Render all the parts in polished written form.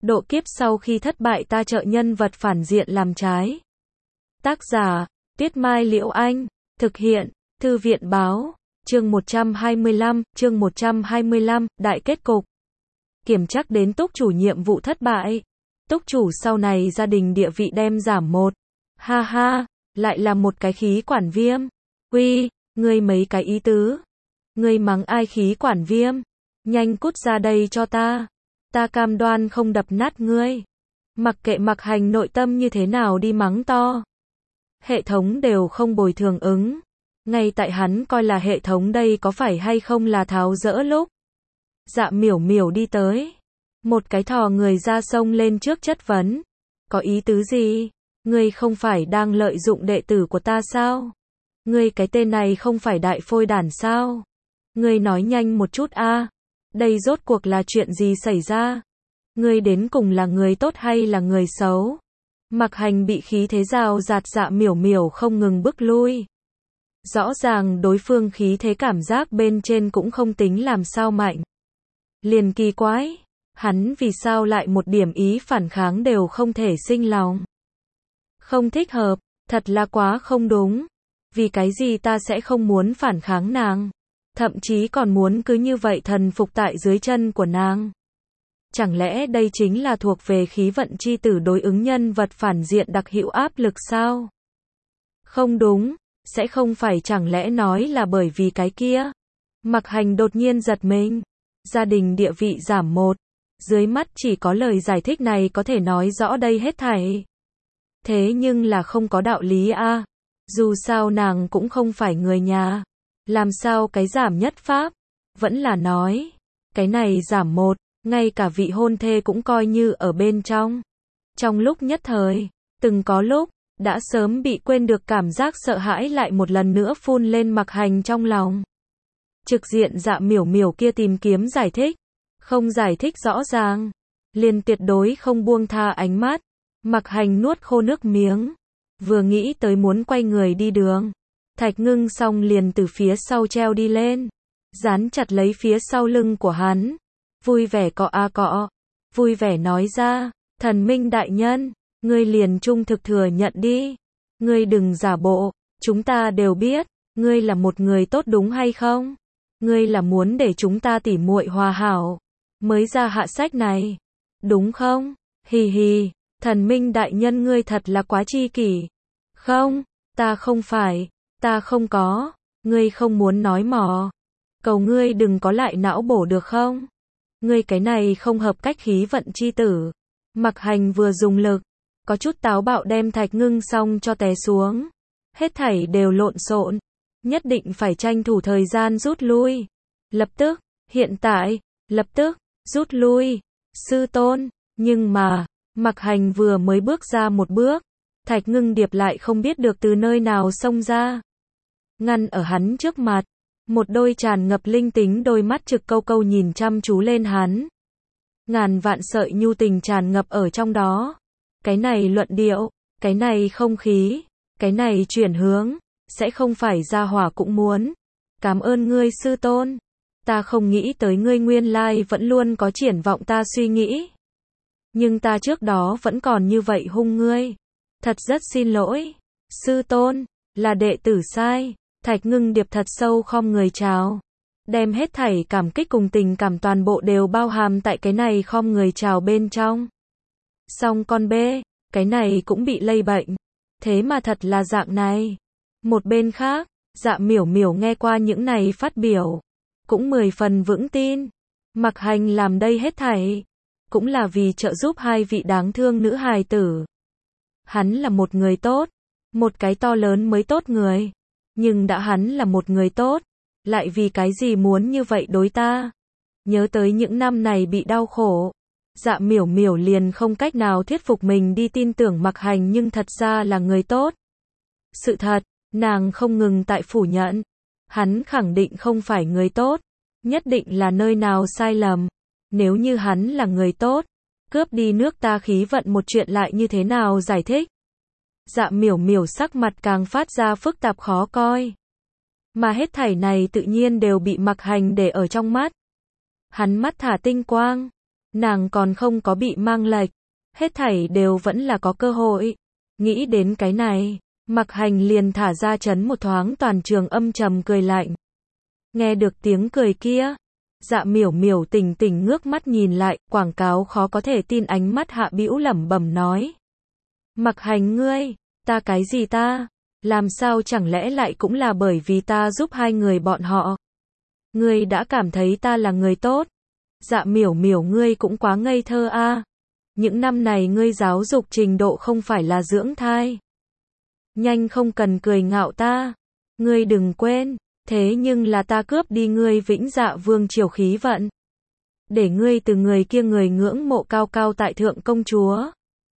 Độ kiếp sau khi thất bại ta trợ nhân vật phản diện làm trái. Tác giả, Tuyết Mai Liễu Anh. Thực hiện, Thư viện Báo. Chương 125, Đại kết cục. Kiểm trắc đến túc chủ nhiệm vụ thất bại. Túc chủ sau này gia đình địa vị đem giảm 1. Ha ha, lại là một cái khí quản viêm. Uy, ngươi mấy cái ý tứ. Ngươi mắng ai khí quản viêm? Nhanh cút ra đây cho ta. Ta cam đoan không đập nát ngươi. Mặc kệ Mặc Hành nội tâm như thế nào đi mắng to. Hệ thống đều không bồi thường ứng. Ngay tại hắn coi là hệ thống đây có phải hay không là tháo dỡ lúc. Dạ miểu miểu đi tới. Một cái thò người ra sông lên trước chất vấn. Có ý tứ gì? Ngươi không phải đang lợi dụng đệ tử của ta sao? Ngươi cái tên này không phải đại phôi đản sao? Ngươi nói nhanh một chút a. Đây rốt cuộc là chuyện gì xảy ra? Ngươi đến cùng là người tốt hay là người xấu? Mặc Hành bị khí thế rào rạt dạ miểu miểu không ngừng bước lui. Rõ ràng đối phương khí thế cảm giác bên trên cũng không tính làm sao mạnh. Liền kỳ quái, hắn vì sao lại một điểm ý phản kháng đều không thể sinh lòng. Không thích hợp, thật là quá không đúng. Vì cái gì ta sẽ không muốn phản kháng nàng? Thậm chí còn muốn cứ như vậy thần phục tại dưới chân của nàng. Chẳng lẽ đây chính là thuộc về khí vận chi tử đối ứng nhân vật phản diện đặc hữu áp lực sao? Không đúng, sẽ không phải chẳng lẽ nói là bởi vì cái kia? Mặc Hành đột nhiên giật mình. Gia đình địa vị giảm 1. Dưới mắt chỉ có lời giải thích này có thể nói rõ đây hết thảy. Thế nhưng là không có đạo lý a. Dù sao nàng cũng không phải người nhà. Làm sao cái giảm nhất pháp? Vẫn là nói. Cái này giảm 1. Ngay cả vị hôn thê cũng coi như ở bên trong. Trong lúc nhất thời, từng có lúc, đã sớm bị quên được cảm giác sợ hãi lại một lần nữa phun lên Mặc Hành trong lòng. Trực diện dạ miểu miểu kia tìm kiếm giải thích. Không giải thích rõ ràng. Liền tuyệt đối không buông tha ánh mắt. Mặc Hành nuốt khô nước miếng. Vừa nghĩ tới muốn quay người đi đường. Thạch Ngưng xong liền từ phía sau treo đi lên. Dán chặt lấy phía sau lưng của hắn. Vui vẻ cọ a cọ. Vui vẻ nói ra. Thần minh đại nhân. Ngươi liền trung thực thừa nhận đi. Ngươi đừng giả bộ. Chúng ta đều biết. Ngươi là một người tốt đúng hay không? Ngươi là muốn để chúng ta tỉ muội hòa hảo. Mới ra hạ sách này. Đúng không? Hì hì. Thần minh đại nhân ngươi thật là quá chi kỷ. Không. Ta không phải. Ta không có. Ngươi không muốn nói mò. Cầu ngươi đừng có lại não bổ được không? Ngươi cái này không hợp cách khí vận chi tử. Mặc Hành vừa dùng lực. Có chút táo bạo đem Thạch Ngưng xong cho té xuống. Hết thảy đều lộn xộn. Nhất định phải tranh thủ thời gian rút lui. Lập tức, hiện tại, lập tức, rút lui. Sư tôn, nhưng mà, Mặc Hành vừa mới bước ra một bước. Thạch Ngưng Điệp lại không biết được từ nơi nào xông ra. Ngăn ở hắn trước mặt. Một đôi tràn ngập linh tính đôi mắt trực câu câu nhìn chăm chú lên hắn. Ngàn vạn sợi nhu tình tràn ngập ở trong đó. Cái này luận điệu, cái này không khí, cái này chuyển hướng, sẽ không phải gia hỏa cũng muốn. Cảm ơn ngươi sư tôn. Ta không nghĩ tới ngươi nguyên lai vẫn luôn có triển vọng ta suy nghĩ. Nhưng ta trước đó vẫn còn như vậy hung ngươi. Thật rất xin lỗi. Sư tôn, là đệ tử sai. Thạch Ngưng Điệp thật sâu khom người chào. Đem hết thảy cảm kích cùng tình cảm toàn bộ đều bao hàm tại cái này khom người chào bên trong. Xong con bê, cái này cũng bị lây bệnh. Thế mà thật là dạng này. Một bên khác, dạ miểu miểu nghe qua những này phát biểu. Cũng 10 phần vững tin. Mặc Hành làm đây hết thảy. Cũng là vì trợ giúp hai vị đáng thương nữ hài tử. Hắn là một người tốt. Một cái to lớn mới tốt người. Nhưng đã hắn là một người tốt. Lại vì cái gì muốn như vậy đối ta? Nhớ tới những năm này bị đau khổ. Dạ miểu miểu liền không cách nào thuyết phục mình đi tin tưởng Mặc Hành nhưng thật ra là người tốt. Sự thật, nàng không ngừng tại phủ nhận. Hắn khẳng định không phải người tốt. Nhất định là nơi nào sai lầm. Nếu như hắn là người tốt, cướp đi nước ta khí vận một chuyện lại như thế nào giải thích? Dạ miểu miểu sắc mặt càng phát ra phức tạp khó coi. Mà hết thảy này tự nhiên đều bị Mặc Hành để ở trong mắt. Hắn mắt thả tinh quang. Nàng còn không có bị mang lệch, hết thảy đều vẫn là có cơ hội. Nghĩ đến cái này, Mặc Hành liền thả ra chấn một thoáng toàn trường âm trầm cười lạnh. Nghe được tiếng cười kia, Dạ Miểu Miểu tỉnh tỉnh ngước mắt nhìn lại, quảng cáo khó có thể tin ánh mắt hạ bĩu lẩm bẩm nói. Mặc Hành ngươi, ta cái gì ta? Làm sao chẳng lẽ lại cũng là bởi vì ta giúp hai người bọn họ? Ngươi đã cảm thấy ta là người tốt? Dạ Miểu Miểu ngươi cũng quá ngây thơ a. Những năm này ngươi giáo dục trình độ không phải là dưỡng thai. Nhanh không cần cười ngạo ta. Ngươi đừng quên, thế nhưng là ta cướp đi ngươi Vĩnh Dạ Vương triều khí vận. Để ngươi từ người kia người ngưỡng mộ cao cao tại thượng công chúa.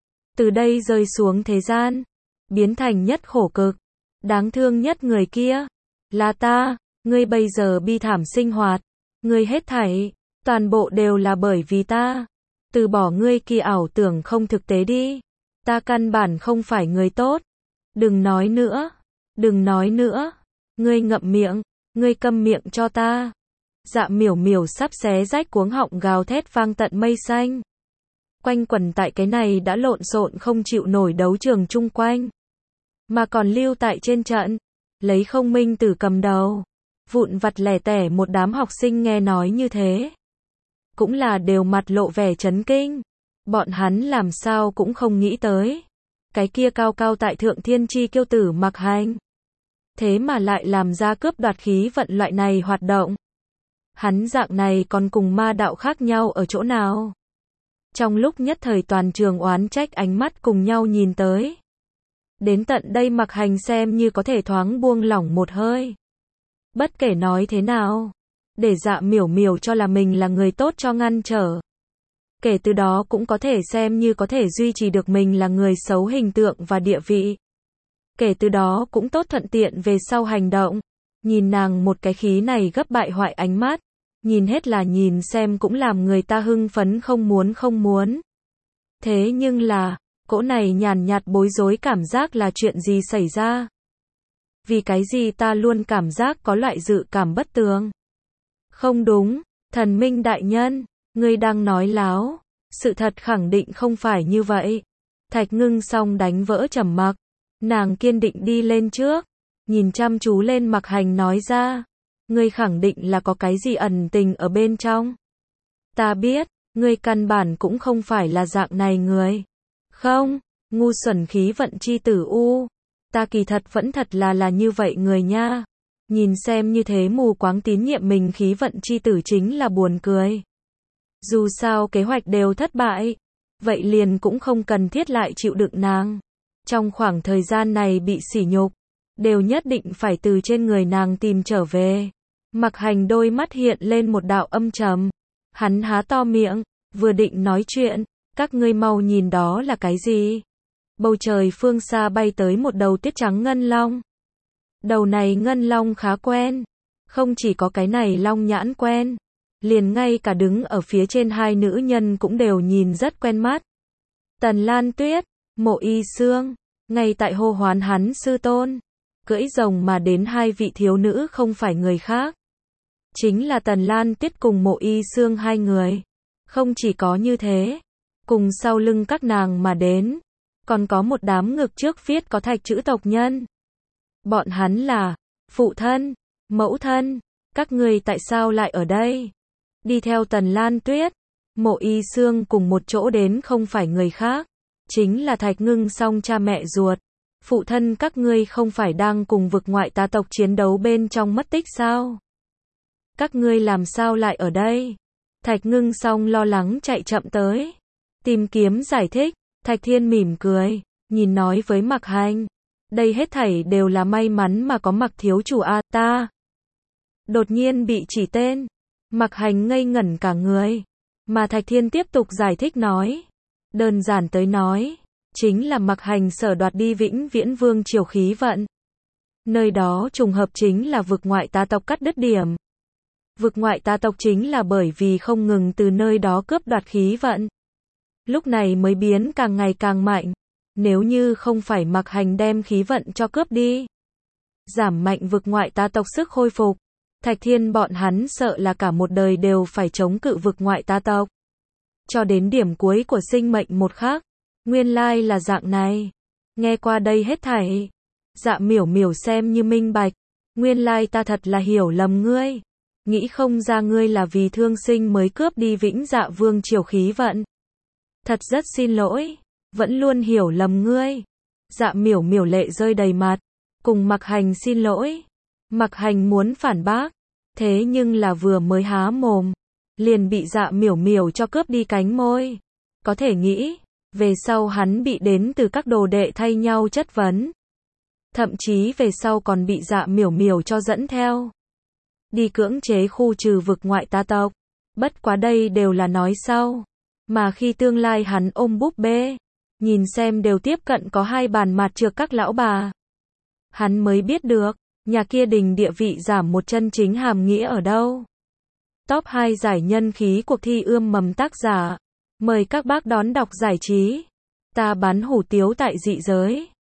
Từ đây rơi xuống thế gian, biến thành nhất khổ cực, đáng thương nhất người kia. Là ta, ngươi bây giờ bi thảm sinh hoạt. Ngươi hết thảy, toàn bộ đều là bởi vì ta. Từ bỏ ngươi kỳ ảo tưởng không thực tế đi. Ta căn bản không phải người tốt. Đừng nói nữa. Đừng nói nữa. Ngươi ngậm miệng. Ngươi câm miệng cho ta. Dạ Miểu Miểu sắp xé rách cuống họng gào thét vang tận mây xanh. Quanh quẩn tại cái này đã lộn xộn không chịu nổi đấu trường chung quanh. Mà còn lưu tại trên trận. Lấy Không Minh Tử cầm đầu. Vụn vặt lẻ tẻ một đám học sinh nghe nói như thế. Cũng là đều mặt lộ vẻ chấn kinh. Bọn hắn làm sao cũng không nghĩ tới. Cái kia cao cao tại thượng thiên chi kiêu tử Mặc Hành. Thế mà lại làm ra cướp đoạt khí vận loại này hoạt động. Hắn dạng này còn cùng ma đạo khác nhau ở chỗ nào? Trong lúc nhất thời toàn trường oán trách ánh mắt cùng nhau nhìn tới. Đến tận đây Mặc Hành xem như có thể thoáng buông lỏng một hơi. Bất kể nói thế nào, để Dạ Miểu Miểu cho là mình là người tốt cho ngăn trở. Kể từ đó cũng có thể xem như có thể duy trì được mình là người xấu hình tượng và địa vị. Kể từ đó cũng tốt thuận tiện về sau hành động. Nhìn nàng một cái khí này gấp bại hoại ánh mắt. Nhìn hết là nhìn xem cũng làm người ta hưng phấn không muốn. Thế nhưng là, cỗ này nhàn nhạt bối rối cảm giác là chuyện gì xảy ra? Vì cái gì ta luôn cảm giác có loại dự cảm bất tường? Không đúng, thần minh đại nhân, ngươi đang nói láo. Sự thật khẳng định không phải như vậy. Thạch Ngưng Song đánh vỡ trầm mặc. Nàng kiên định đi lên trước. Nhìn chăm chú lên Mặc Hành nói ra. Ngươi khẳng định là có cái gì ẩn tình ở bên trong. Ta biết, ngươi căn bản cũng không phải là dạng này người. Không, ngu xuẩn khí vận chi tử u. Ta kỳ thật vẫn thật là như vậy người nha. Nhìn xem như thế mù quáng tín nhiệm mình khí vận chi tử chính là buồn cười. Dù sao kế hoạch đều thất bại. Vậy liền cũng không cần thiết lại chịu đựng nàng. Trong khoảng thời gian này bị sỉ nhục. Đều nhất định phải từ trên người nàng tìm trở về. Mặc Hành đôi mắt hiện lên một đạo âm trầm. Hắn há to miệng, vừa định nói chuyện. Các ngươi mau nhìn đó là cái gì? Bầu trời phương xa bay tới một đầu tuyết trắng ngân long. Đầu này ngân long khá quen. Không chỉ có cái này long nhãn quen. Liền ngay cả đứng ở phía trên hai nữ nhân cũng đều nhìn rất quen mắt. Tần Lan Tuyết, Mộ Y Xương, ngay tại hô hoán hắn sư tôn. Cưỡi rồng mà đến hai vị thiếu nữ không phải người khác. Chính là Tần Lan Tuyết cùng Mộ Y Xương hai người. Không chỉ có như thế. Cùng sau lưng các nàng mà đến. Còn có một đám ngực trước viết có thạch chữ tộc nhân. Bọn hắn là phụ thân, mẫu thân. Các ngươi tại sao lại ở đây? Đi theo Tần Lan Tuyết, Mộ Y Xương cùng một chỗ đến không phải người khác. Chính là Thạch Ngưng Song cha mẹ ruột. Phụ thân các ngươi không phải đang cùng vực ngoại tà tộc chiến đấu bên trong mất tích sao? Các ngươi làm sao lại ở đây? Thạch Ngưng Song lo lắng chạy chậm tới. Tìm kiếm giải thích. Thạch Thiên mỉm cười, nhìn nói với Mặc Hành. Đây hết thảy đều là may mắn mà có Mặc thiếu chủ a ta. Đột nhiên bị chỉ tên. Mặc Hành ngây ngẩn cả người. Mà Thạch Thiên tiếp tục giải thích nói. Đơn giản tới nói. Chính là Mặc Hành sở đoạt đi Vĩnh Viễn Vương triều khí vận. Nơi đó trùng hợp chính là vực ngoại tà tộc cắt đứt điểm. Vực ngoại tà tộc chính là bởi vì không ngừng từ nơi đó cướp đoạt khí vận. Lúc này mới biến càng ngày càng mạnh. Nếu như không phải Mặc Hành đem khí vận cho cướp đi. Giảm mạnh vực ngoại tà tộc sức khôi phục. Thạch Thiên bọn hắn sợ là cả một đời đều phải chống cự vực ngoại tà tộc. cho đến điểm cuối của sinh mệnh một khắc. Nguyên lai là dạng này. Nghe qua đây hết thảy. Dạ miểu miểu xem như minh bạch. Nguyên lai ta thật là hiểu lầm ngươi. Nghĩ không ra ngươi là vì thương sinh mới cướp đi Vĩnh Dạ Vương triều khí vận. Thật rất xin lỗi. Vẫn luôn hiểu lầm ngươi. Dạ miểu miểu lệ rơi đầy mặt. Cùng Mặc Hành xin lỗi. Mặc Hành muốn phản bác. Thế nhưng là vừa mới há mồm. Liền bị dạ miểu miểu cho cướp đi cánh môi. Có thể nghĩ. Về sau hắn bị đến từ các đồ đệ thay nhau chất vấn. Thậm chí về sau còn bị dạ miểu miểu cho dẫn theo. Đi cưỡng chế khu trừ vực ngoại tà tộc. Bất quá đây đều là nói sau. Mà khi tương lai hắn ôm búp bê. Nhìn xem đều tiếp cận có 2 bàn mặt trược các lão bà. Hắn mới biết được. Nhà kia đình địa vị giảm một chân chính hàm nghĩa ở đâu. Top 2 giải nhân khí cuộc thi ươm mầm tác giả. Mời các bác đón đọc giải trí. Ta bán hủ tiếu tại dị giới.